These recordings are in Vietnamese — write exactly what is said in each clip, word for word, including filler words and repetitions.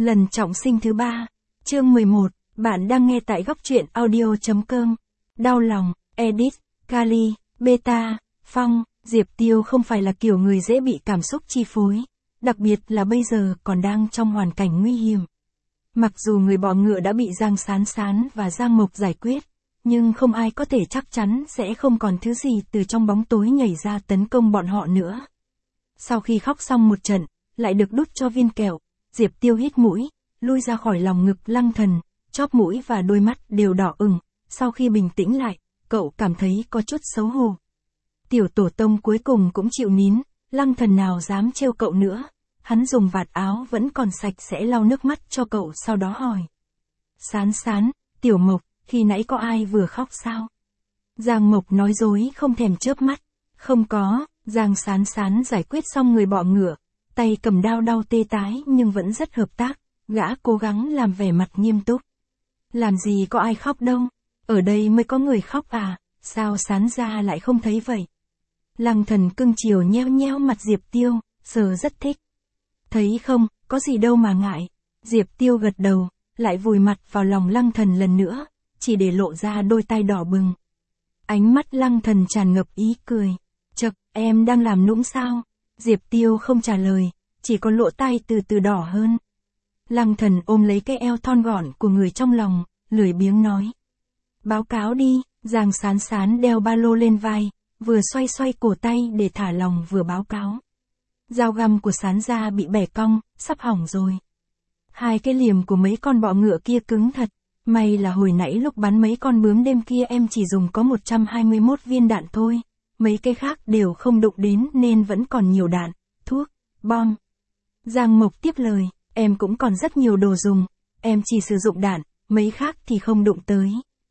Lần trọng sinh thứ ba. Chương mười một, bạn đang nghe tại góc truyện audio.com. Đau lòng, Edit, Kali, Beta, Phong, Diệp Tiêu không phải là kiểu người dễ bị cảm xúc chi phối, đặc biệt là bây giờ còn đang trong hoàn cảnh nguy hiểm. Mặc dù người bọ ngựa đã bị Giang Sán Sán và Giang Mộc giải quyết, nhưng không ai có thể chắc chắn sẽ không còn thứ gì từ trong bóng tối nhảy ra tấn công bọn họ nữa. Sau khi khóc xong một trận, lại được đút cho viên kẹo, Diệp Tiêu hít mũi, lui ra khỏi lòng ngực Lăng Thần, chóp mũi và đôi mắt đều đỏ ửng. Sau khi bình tĩnh lại, cậu cảm thấy có chút xấu hổ. Tiểu tổ tông cuối cùng cũng chịu nín, Lăng Thần nào dám trêu cậu nữa. Hắn dùng vạt áo vẫn còn sạch sẽ lau nước mắt cho cậu, sau đó hỏi. Sán Sán, Tiểu Mộc, khi nãy có ai vừa khóc sao? Giang Mộc nói dối không thèm chớp mắt. Không có. Giang Sán Sán giải quyết xong người bọ ngựa, tay cầm đao đau tê tái nhưng vẫn rất hợp tác, gã cố gắng làm vẻ mặt nghiêm túc. Làm gì có ai khóc đâu, ở đây mới có người khóc à, sao Sán gia lại không thấy vậy? Lăng Thần cưng chiều nheo nheo mặt Diệp Tiêu, giờ rất thích. Thấy không, có gì đâu mà ngại. Diệp Tiêu gật đầu, lại vùi mặt vào lòng Lăng Thần lần nữa, chỉ để lộ ra đôi tai đỏ bừng. Ánh mắt Lăng Thần tràn ngập ý cười. Chậc, em đang làm nũng sao? Diệp Tiêu không trả lời, chỉ có lỗ tai từ từ đỏ hơn. Lăng Thần ôm lấy cái eo thon gọn của người trong lòng, lười biếng nói. Báo cáo đi. Giang Sán Sán đeo ba lô lên vai, vừa xoay xoay cổ tay để thả lòng vừa báo cáo. Dao găm của Sán gia bị bẻ cong, sắp hỏng rồi. Hai cái liềm của mấy con bọ ngựa kia cứng thật. May là hồi nãy lúc bắn mấy con bướm đêm kia em chỉ dùng có một trăm hai mươi mốt viên đạn thôi. Mấy cái khác đều không đụng đến nên vẫn còn nhiều đạn, thuốc, bom. Giang Mộc tiếp lời, em cũng còn rất nhiều đồ dùng, em chỉ sử dụng đạn, mấy khác thì không đụng tới.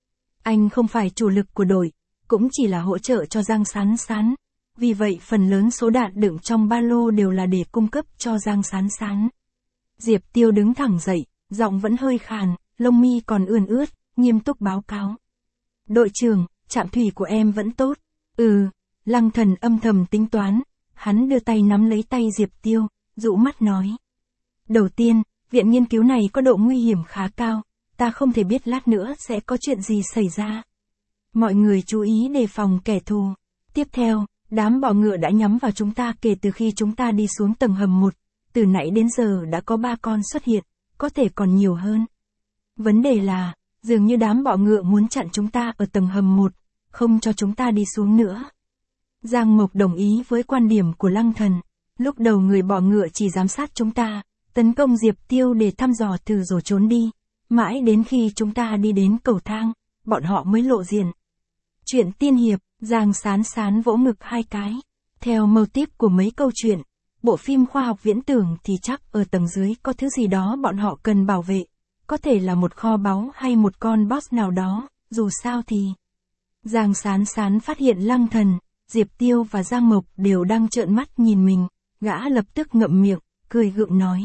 Anh không phải chủ lực của đội, cũng chỉ là hỗ trợ cho Giang Sán Sán. Vì vậy phần lớn số đạn đựng trong ba lô đều là để cung cấp cho Giang Sán Sán. Diệp Tiêu đứng thẳng dậy, giọng vẫn hơi khàn, lông mi còn ươn ướt, nghiêm túc báo cáo. Đội trưởng, trạm thủy của em vẫn tốt. Ừ. Lăng Thần âm thầm tính toán, hắn đưa tay nắm lấy tay Diệp Tiêu, dụ mắt nói. Đầu tiên, viện nghiên cứu này có độ nguy hiểm khá cao, ta không thể biết lát nữa sẽ có chuyện gì xảy ra. Mọi người chú ý đề phòng kẻ thù. Tiếp theo, đám bọ ngựa đã nhắm vào chúng ta kể từ khi chúng ta đi xuống tầng hầm một, từ nãy đến giờ đã có ba con xuất hiện, có thể còn nhiều hơn. Vấn đề là, dường như đám bọ ngựa muốn chặn chúng ta ở tầng hầm một, không cho chúng ta đi xuống nữa. Giang Mộc đồng ý với quan điểm của Lăng Thần. Lúc đầu người bọ ngựa chỉ giám sát chúng ta, tấn công Diệp Tiêu để thăm dò thử rồi trốn đi. Mãi đến khi chúng ta đi đến cầu thang, bọn họ mới lộ diện. Chuyện tiên hiệp, Giang Sán Sán vỗ ngực hai cái. Theo mâu típ của mấy câu chuyện, bộ phim khoa học viễn tưởng thì chắc ở tầng dưới có thứ gì đó bọn họ cần bảo vệ. Có thể là một kho báu hay một con boss nào đó, dù sao thì... Giang Sán Sán phát hiện Lăng Thần, Diệp Tiêu và Giang Mộc đều đang trợn mắt nhìn mình, gã lập tức ngậm miệng, cười gượng nói.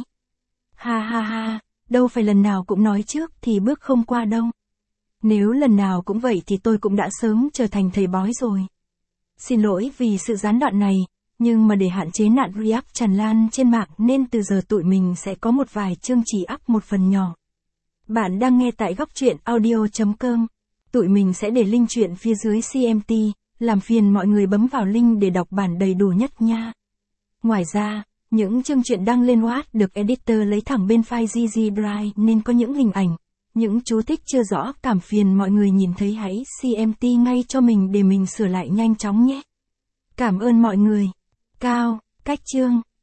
Ha ha ha, đâu phải lần nào cũng nói trước thì bước không qua đâu. Nếu lần nào cũng vậy thì tôi cũng đã sớm trở thành thầy bói rồi. Xin lỗi vì sự gián đoạn này, nhưng mà để hạn chế nạn react tràn lan trên mạng nên từ giờ tụi mình sẽ có một vài chương chỉ up một phần nhỏ. Bạn đang nghe tại góc truyện audio.com. Tụi mình sẽ để link truyện phía dưới xê em tê. Làm phiền mọi người bấm vào link để đọc bản đầy đủ nhất nha. Ngoài ra, những chương truyện đăng lên Wattpad được editor lấy thẳng bên file giê giê Drive nên có những hình ảnh, những chú thích chưa rõ, cảm phiền mọi người nhìn thấy hãy xê em tê ngay cho mình để mình sửa lại nhanh chóng nhé. Cảm ơn mọi người. Cao, cách chương.